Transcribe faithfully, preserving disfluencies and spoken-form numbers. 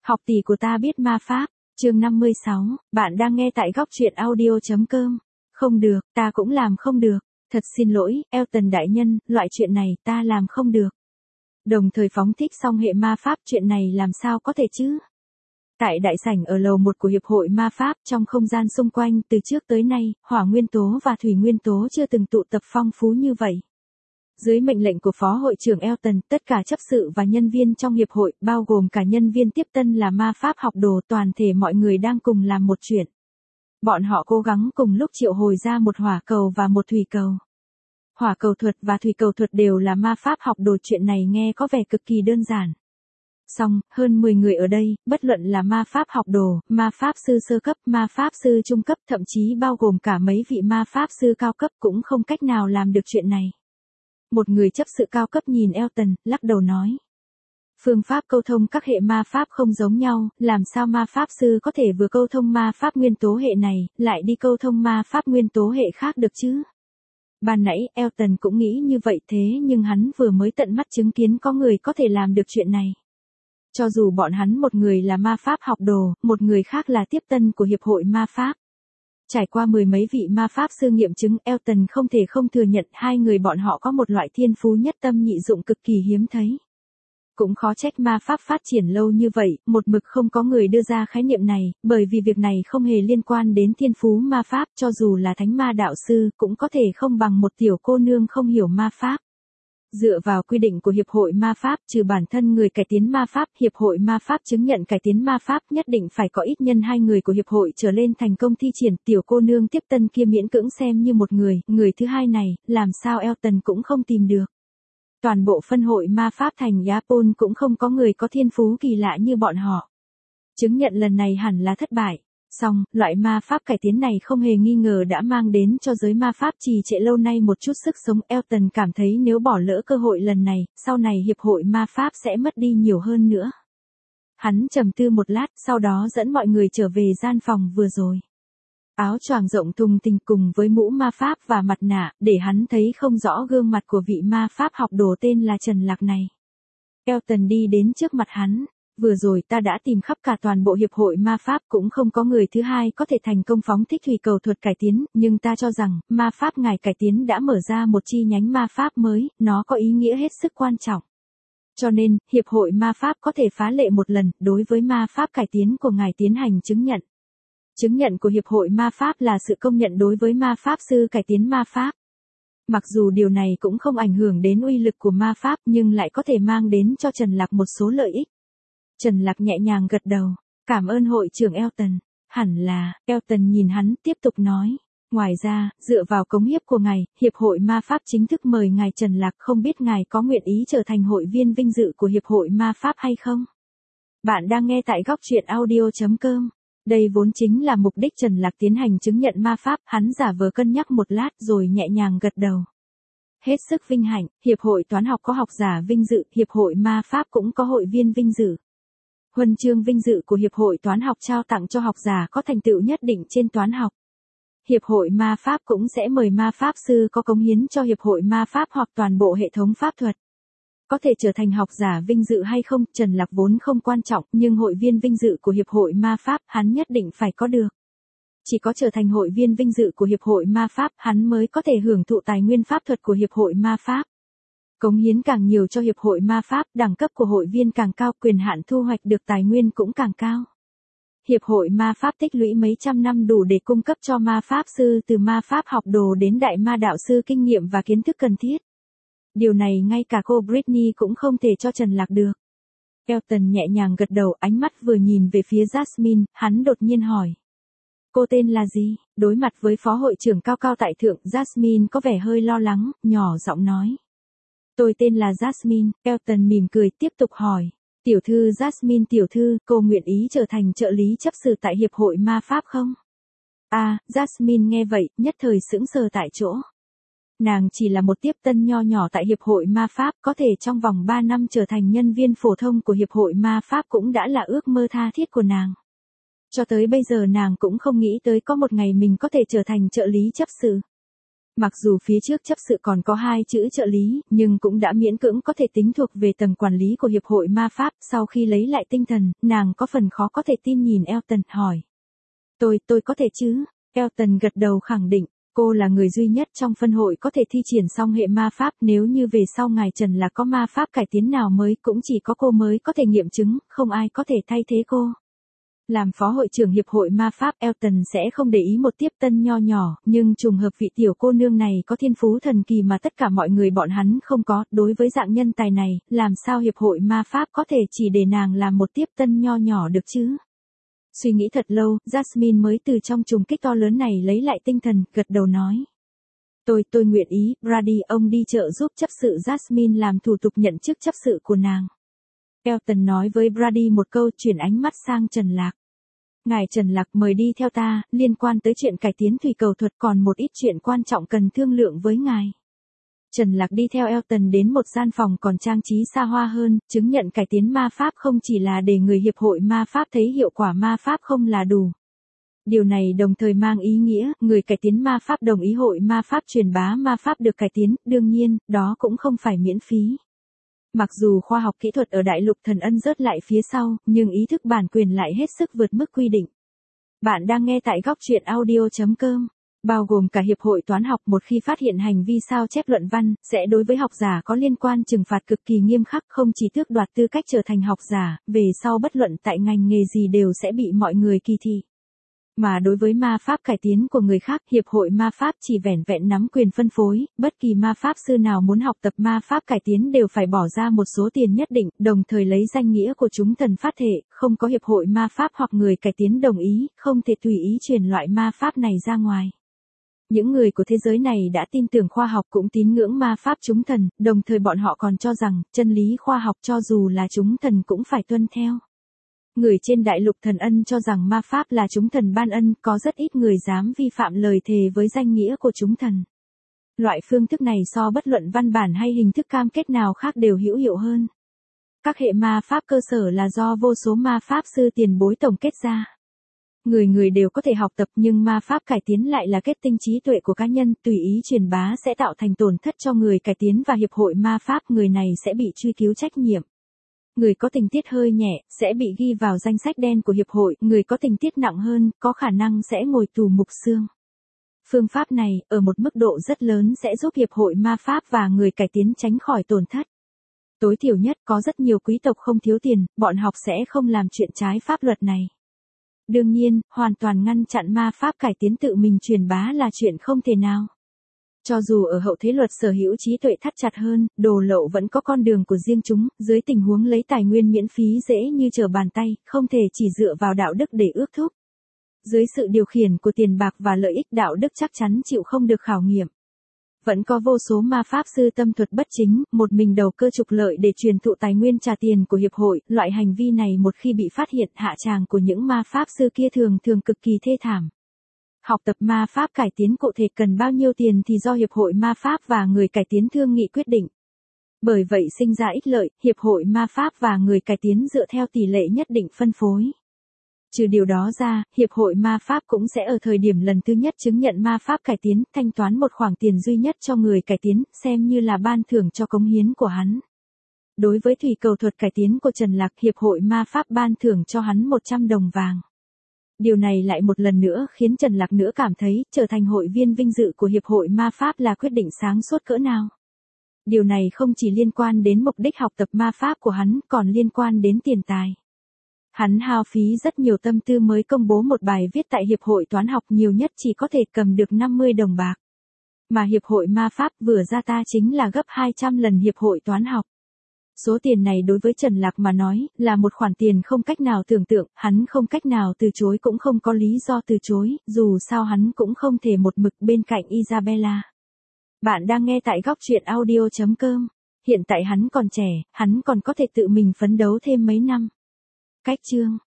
Học tỷ của ta biết ma pháp, chương năm mươi sáu, bạn đang nghe tại góc truyện audio.com. Không được, ta cũng làm không được. Thật xin lỗi, Elton đại nhân, loại chuyện này ta làm không được. Đồng thời phóng thích xong hệ ma pháp, chuyện này làm sao có thể chứ? Tại đại sảnh ở lầu một của Hiệp hội Ma Pháp, trong không gian xung quanh từ trước tới nay, hỏa nguyên tố và thủy nguyên tố chưa từng tụ tập phong phú như vậy. Dưới mệnh lệnh của Phó hội trưởng Elton, tất cả chấp sự và nhân viên trong hiệp hội, bao gồm cả nhân viên tiếp tân là ma pháp học đồ, toàn thể mọi người đang cùng làm một chuyện. Bọn họ cố gắng cùng lúc triệu hồi ra một hỏa cầu và một thủy cầu. Hỏa cầu thuật và thủy cầu thuật đều là ma pháp học đồ, chuyện này nghe có vẻ cực kỳ đơn giản. Song, hơn mười người ở đây, bất luận là ma pháp học đồ, ma pháp sư sơ cấp, ma pháp sư trung cấp, thậm chí bao gồm cả mấy vị ma pháp sư cao cấp cũng không cách nào làm được chuyện này. Một người chấp sự cao cấp nhìn Elton, lắc đầu nói. Phương pháp câu thông các hệ ma pháp không giống nhau, làm sao ma pháp sư có thể vừa câu thông ma pháp nguyên tố hệ này, lại đi câu thông ma pháp nguyên tố hệ khác được chứ? Ban nãy, Elton cũng nghĩ như vậy, thế nhưng hắn vừa mới tận mắt chứng kiến có người có thể làm được chuyện này. Cho dù bọn hắn một người là ma pháp học đồ, một người khác là tiếp tân của Hiệp hội Ma Pháp. Trải qua mười mấy vị ma pháp sư nghiệm chứng, Elton không thể không thừa nhận hai người bọn họ có một loại thiên phú nhất tâm nhị dụng cực kỳ hiếm thấy. Cũng khó trách ma pháp phát triển lâu như vậy, một mực không có người đưa ra khái niệm này, bởi vì việc này không hề liên quan đến thiên phú ma pháp, cho dù là thánh ma đạo sư, cũng có thể không bằng một tiểu cô nương không hiểu ma pháp. Dựa vào quy định của Hiệp hội Ma Pháp, trừ bản thân người cải tiến ma pháp, Hiệp hội Ma Pháp chứng nhận cải tiến ma pháp nhất định phải có ít nhân hai người của Hiệp hội trở lên thành công thi triển. Tiểu cô nương tiếp tân kia miễn cưỡng xem như một người, người thứ hai này, làm sao Elton cũng không tìm được. Toàn bộ phân hội ma pháp thành Yapon cũng không có người có thiên phú kỳ lạ như bọn họ. Chứng nhận lần này hẳn là thất bại. Song, loại ma pháp cải tiến này không hề nghi ngờ đã mang đến cho giới ma pháp trì trệ lâu nay một chút sức sống. Elton cảm thấy nếu bỏ lỡ cơ hội lần này, sau này Hiệp hội Ma Pháp sẽ mất đi nhiều hơn nữa. Hắn trầm tư một lát, sau đó dẫn mọi người trở về gian phòng vừa rồi. Áo choàng rộng thùng thình cùng với mũ ma pháp và mặt nạ, để hắn thấy không rõ gương mặt của vị ma pháp học đồ tên là Trần Lạc này. Elton đi đến trước mặt hắn. Vừa rồi ta đã tìm khắp cả toàn bộ Hiệp hội Ma Pháp, cũng không có người thứ hai có thể thành công phóng thích thủy cầu thuật cải tiến, nhưng ta cho rằng, ma pháp ngài cải tiến đã mở ra một chi nhánh ma pháp mới, nó có ý nghĩa hết sức quan trọng. Cho nên, Hiệp hội Ma Pháp có thể phá lệ một lần, đối với ma pháp cải tiến của ngài tiến hành chứng nhận. Chứng nhận của Hiệp hội Ma Pháp là sự công nhận đối với ma pháp sư cải tiến ma pháp. Mặc dù điều này cũng không ảnh hưởng đến uy lực của ma pháp nhưng lại có thể mang đến cho Trần Lạc một số lợi ích. Trần Lạc nhẹ nhàng gật đầu. Cảm ơn hội trưởng Elton. Hẳn là, Elton nhìn hắn tiếp tục nói. Ngoài ra, dựa vào cống hiến của ngài, Hiệp hội Ma Pháp chính thức mời ngài Trần Lạc, không biết ngài có nguyện ý trở thành hội viên vinh dự của Hiệp hội Ma Pháp hay không? Bạn đang nghe tại góc truyện audio.com. Đây vốn chính là mục đích Trần Lạc tiến hành chứng nhận ma pháp, hắn giả vờ cân nhắc một lát rồi nhẹ nhàng gật đầu. Hết sức vinh hạnh, Hiệp hội Toán học có học giả vinh dự, Hiệp hội Ma Pháp cũng có hội viên vinh dự. Huân chương vinh dự của Hiệp hội Toán học trao tặng cho học giả có thành tựu nhất định trên toán học. Hiệp hội Ma Pháp cũng sẽ mời ma pháp sư có cống hiến cho Hiệp hội Ma Pháp hoặc toàn bộ hệ thống pháp thuật. Có thể trở thành học giả vinh dự hay không, Trần Lạc vốn không quan trọng, nhưng hội viên vinh dự của Hiệp hội Ma Pháp, hắn nhất định phải có được. Chỉ có trở thành hội viên vinh dự của Hiệp hội Ma Pháp, hắn mới có thể hưởng thụ tài nguyên pháp thuật của Hiệp hội Ma Pháp. Cống hiến càng nhiều cho Hiệp hội Ma Pháp, đẳng cấp của hội viên càng cao, quyền hạn thu hoạch được tài nguyên cũng càng cao. Hiệp hội Ma Pháp tích lũy mấy trăm năm đủ để cung cấp cho ma pháp sư từ ma pháp học đồ đến đại ma đạo sư kinh nghiệm và kiến thức cần thiết. Điều này ngay cả cô Britney cũng không thể cho Trần Lạc được. Elton nhẹ nhàng gật đầu, ánh mắt vừa nhìn về phía Jasmine, hắn đột nhiên hỏi. Cô tên là gì? Đối mặt với phó hội trưởng cao cao tại thượng, Jasmine có vẻ hơi lo lắng, nhỏ giọng nói. Tôi tên là Jasmine, Elton mỉm cười tiếp tục hỏi. Tiểu thư Jasmine tiểu thư, cô nguyện ý trở thành trợ lý chấp sự tại Hiệp hội Ma Pháp không? À, Jasmine nghe vậy, nhất thời sững sờ tại chỗ. Nàng chỉ là một tiếp tân nho nhỏ tại Hiệp hội Ma Pháp, có thể trong vòng ba năm trở thành nhân viên phổ thông của Hiệp hội Ma Pháp cũng đã là ước mơ tha thiết của nàng. Cho tới bây giờ nàng cũng không nghĩ tới có một ngày mình có thể trở thành trợ lý chấp sự. Mặc dù phía trước chấp sự còn có hai chữ trợ lý, nhưng cũng đã miễn cưỡng có thể tính thuộc về tầng quản lý của Hiệp hội Ma Pháp. Sau khi lấy lại tinh thần, nàng có phần khó có thể tin nhìn Elton, hỏi. Tôi, tôi có thể chứ? Elton gật đầu khẳng định, cô là người duy nhất trong phân hội có thể thi triển song hệ ma pháp. Nếu như về sau ngài Trần là có ma pháp cải tiến nào mới, cũng chỉ có cô mới có thể nghiệm chứng, không ai có thể thay thế cô. Làm phó hội trưởng Hiệp hội Ma Pháp, Elton sẽ không để ý một tiếp tân nho nhỏ, nhưng trùng hợp vị tiểu cô nương này có thiên phú thần kỳ mà tất cả mọi người bọn hắn không có. Đối với dạng nhân tài này, làm sao Hiệp hội Ma Pháp có thể chỉ để nàng làm một tiếp tân nho nhỏ được chứ? Suy nghĩ thật lâu, Jasmine mới từ trong trùng kích to lớn này lấy lại tinh thần, gật đầu nói. Tôi, tôi nguyện ý. Brady, ông đi chợ giúp chấp sự Jasmine làm thủ tục nhận chức chấp sự của nàng. Elton nói với Brady một câu, chuyển ánh mắt sang Trần Lạc. Ngài Trần Lạc, mời đi theo ta, liên quan tới chuyện cải tiến thủy cầu thuật còn một ít chuyện quan trọng cần thương lượng với ngài. Trần Lạc đi theo Elton đến một gian phòng còn trang trí xa hoa hơn. Chứng nhận cải tiến ma pháp không chỉ là để người Hiệp hội Ma Pháp thấy hiệu quả ma pháp không là đủ. Điều này đồng thời mang ý nghĩa, người cải tiến ma pháp đồng ý hội ma pháp truyền bá ma pháp được cải tiến, đương nhiên, đó cũng không phải miễn phí. Mặc dù khoa học kỹ thuật ở Đại Lục Thần Ân rớt lại phía sau, nhưng ý thức bản quyền lại hết sức vượt mức quy định. Bạn đang nghe tại góc truyện audio chấm com. Bao gồm cả Hiệp hội Toán học, một khi phát hiện hành vi sao chép luận văn, sẽ đối với học giả có liên quan trừng phạt cực kỳ nghiêm khắc, không chỉ tước đoạt tư cách trở thành học giả, về sau bất luận tại ngành nghề gì đều sẽ bị mọi người kỳ thị. Mà đối với ma pháp cải tiến của người khác, Hiệp hội Ma Pháp chỉ vẻn vẹn nắm quyền phân phối, bất kỳ ma pháp sư nào muốn học tập ma pháp cải tiến đều phải bỏ ra một số tiền nhất định, đồng thời lấy danh nghĩa của chúng thần phát thệ, không có Hiệp hội Ma Pháp hoặc người cải tiến đồng ý, không thể tùy ý truyền loại ma pháp này ra ngoài. Những người của thế giới này đã tin tưởng khoa học cũng tín ngưỡng ma pháp chúng thần, đồng thời bọn họ còn cho rằng, chân lý khoa học cho dù là chúng thần cũng phải tuân theo. Người trên Đại Lục Thần Ân cho rằng ma pháp là chúng thần ban ân, có rất ít người dám vi phạm lời thề với danh nghĩa của chúng thần. Loại phương thức này so bất luận văn bản hay hình thức cam kết nào khác đều hữu hiệu hơn. Các hệ ma pháp cơ sở là do vô số ma pháp sư tiền bối tổng kết ra. Người người đều có thể học tập, nhưng ma pháp cải tiến lại là kết tinh trí tuệ của cá nhân, tùy ý truyền bá sẽ tạo thành tổn thất cho người cải tiến và Hiệp hội Ma Pháp, người này sẽ bị truy cứu trách nhiệm. Người có tình tiết hơi nhẹ, sẽ bị ghi vào danh sách đen của Hiệp hội, người có tình tiết nặng hơn, có khả năng sẽ ngồi tù mục xương. Phương pháp này, ở một mức độ rất lớn sẽ giúp Hiệp hội Ma Pháp và người cải tiến tránh khỏi tổn thất. Tối thiểu nhất, có rất nhiều quý tộc không thiếu tiền, bọn học sẽ không làm chuyện trái pháp luật này. Đương nhiên, hoàn toàn ngăn chặn ma pháp cải tiến tự mình truyền bá là chuyện không thể nào. Cho dù ở hậu thế luật sở hữu trí tuệ thắt chặt hơn, đồ lậu vẫn có con đường của riêng chúng, dưới tình huống lấy tài nguyên miễn phí dễ như trở bàn tay, không thể chỉ dựa vào đạo đức để ước thúc. Dưới sự điều khiển của tiền bạc và lợi ích, đạo đức chắc chắn chịu không được khảo nghiệm. Vẫn có vô số ma pháp sư tâm thuật bất chính, một mình đầu cơ trục lợi để truyền thụ tài nguyên trả tiền của Hiệp hội, loại hành vi này một khi bị phát hiện, hạ tràng của những ma pháp sư kia thường thường cực kỳ thê thảm. Học tập ma pháp cải tiến cụ thể cần bao nhiêu tiền thì do Hiệp hội Ma Pháp và người cải tiến thương nghị quyết định. Bởi vậy sinh ra ích lợi, Hiệp hội Ma Pháp và người cải tiến dựa theo tỷ lệ nhất định phân phối. Trừ điều đó ra, Hiệp hội Ma Pháp cũng sẽ ở thời điểm lần thứ nhất chứng nhận ma pháp cải tiến, thanh toán một khoản tiền duy nhất cho người cải tiến, xem như là ban thưởng cho cống hiến của hắn. Đối với thủy cầu thuật cải tiến của Trần Lạc, Hiệp hội Ma Pháp ban thưởng cho hắn một trăm đồng vàng. Điều này lại một lần nữa khiến Trần Lạc nữa cảm thấy, trở thành hội viên vinh dự của Hiệp hội Ma Pháp là quyết định sáng suốt cỡ nào. Điều này không chỉ liên quan đến mục đích học tập ma pháp của hắn, còn liên quan đến tiền tài. Hắn hao phí rất nhiều tâm tư mới công bố một bài viết tại Hiệp hội Toán học, nhiều nhất chỉ có thể cầm được năm mươi đồng bạc. Mà Hiệp hội Ma Pháp vừa ra ta chính là gấp hai trăm lần Hiệp hội Toán học. Số tiền này đối với Trần Lạc mà nói, là một khoản tiền không cách nào tưởng tượng, hắn không cách nào từ chối cũng không có lý do từ chối, dù sao hắn cũng không thể một mực bên cạnh Isabella. Bạn đang nghe tại góc truyện audio chấm com. Hiện tại hắn còn trẻ, hắn còn có thể tự mình phấn đấu thêm mấy năm. Cách chương